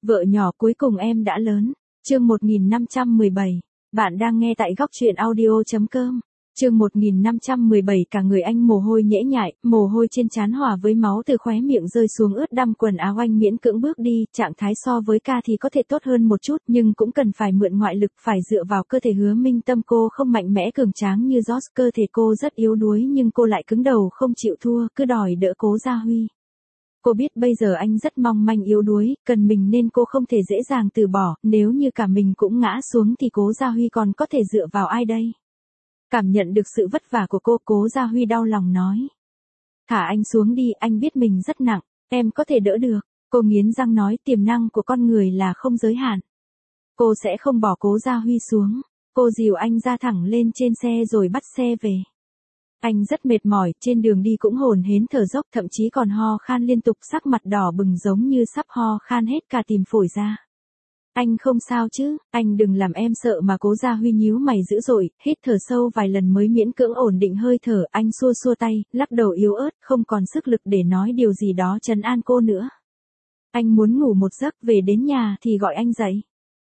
Vợ nhỏ cuối cùng em đã lớn. Chương 1517. Bạn đang nghe tại góc truyện audio.com. Chương 1517 cả người anh mồ hôi nhễ nhại, mồ hôi trên trán hòa với máu từ khóe miệng rơi xuống ướt đăm quần áo anh miễn cưỡng bước đi, trạng thái so với ca thì có thể tốt hơn một chút nhưng cũng cần phải mượn ngoại lực, phải dựa vào cơ thể. Hứa Minh Tâm cô không mạnh mẽ cường tráng như Joss, cơ thể cô rất yếu đuối nhưng cô lại cứng đầu không chịu thua, cứ đòi đỡ Cố Gia Huy. Cô biết bây giờ anh rất mong manh yếu đuối, cần mình nên cô không thể dễ dàng từ bỏ, nếu như cả mình cũng ngã xuống thì Cố Gia Huy còn có thể dựa vào ai đây? Cảm nhận được sự vất vả của cô, Cố Gia Huy đau lòng nói. Thả anh xuống đi, anh biết mình rất nặng, em có thể đỡ được. Cô nghiến răng nói, tiềm năng của con người là không giới hạn. Cô sẽ không bỏ Cố Gia Huy xuống. Cô dìu anh ra thẳng lên trên xe rồi bắt xe về. Anh rất mệt mỏi, trên đường đi cũng hổn hển thở dốc, thậm chí còn ho khan liên tục, sắc mặt đỏ bừng giống như sắp ho khan hết cả tìm phổi ra. Anh không sao chứ, anh đừng làm em sợ mà. Cố Gia Huy nhíu mày dữ dội, hít thở sâu vài lần mới miễn cưỡng ổn định hơi thở, anh xua xua tay, lắc đầu yếu ớt, không còn sức lực để nói điều gì đó trấn an cô nữa. Anh muốn ngủ một giấc, về đến nhà thì gọi anh dậy.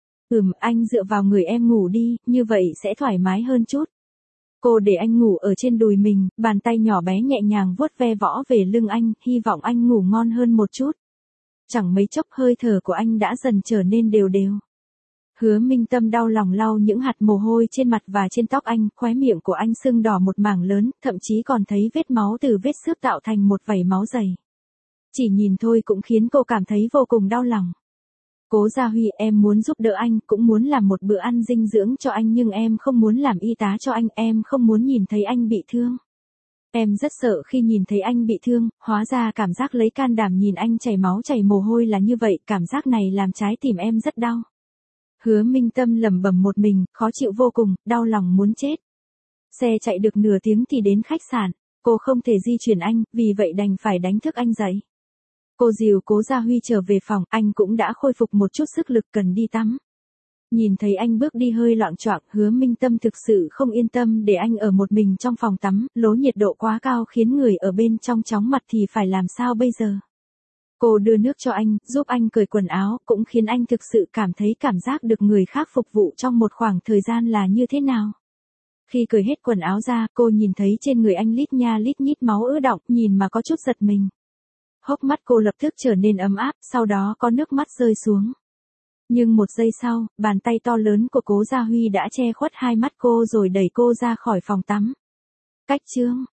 Anh dựa vào người em ngủ đi, như vậy sẽ thoải mái hơn chút. Cô để anh ngủ ở trên đùi mình, bàn tay nhỏ bé nhẹ nhàng vuốt ve võ về lưng anh, hy vọng anh ngủ ngon hơn một chút. Chẳng mấy chốc hơi thở của anh đã dần trở nên đều đều. Hứa Minh Tâm đau lòng lau những hạt mồ hôi trên mặt và trên tóc anh, khóe miệng của anh sưng đỏ một mảng lớn, thậm chí còn thấy vết máu từ vết xước tạo thành một vảy máu dày. Chỉ nhìn thôi cũng khiến cô cảm thấy vô cùng đau lòng. Cố Gia Huy, em muốn giúp đỡ anh, cũng muốn làm một bữa ăn dinh dưỡng cho anh nhưng em không muốn làm y tá cho anh, em không muốn nhìn thấy anh bị thương. Em rất sợ khi nhìn thấy anh bị thương, hóa ra cảm giác lấy can đảm nhìn anh chảy máu chảy mồ hôi là như vậy, cảm giác này làm trái tim em rất đau. Hứa Minh Tâm lẩm bẩm một mình, khó chịu vô cùng, đau lòng muốn chết. Xe chạy được nửa tiếng thì đến khách sạn, cô không thể di chuyển anh, vì vậy đành phải đánh thức anh dậy. Cô dìu Cố Gia Huy trở về phòng, anh cũng đã khôi phục một chút sức lực, cần đi tắm. Nhìn thấy anh bước đi hơi loạng choạng, Hứa Minh Tâm thực sự không yên tâm để anh ở một mình trong phòng tắm, lố nhiệt độ quá cao khiến người ở bên trong chóng mặt thì phải làm sao bây giờ. Cô đưa nước cho anh, giúp anh cởi quần áo, cũng khiến anh thực sự cảm thấy cảm giác được người khác phục vụ trong một khoảng thời gian là như thế nào. Khi cởi hết quần áo ra, cô nhìn thấy trên người anh lít nha lít nhít máu ứ đọng, nhìn mà có chút giật mình. Hốc mắt cô lập tức trở nên ấm áp, sau đó có nước mắt rơi xuống. Nhưng một giây sau, bàn tay to lớn của Cố Gia Huy đã che khuất hai mắt cô rồi đẩy cô ra khỏi phòng tắm. Cách chương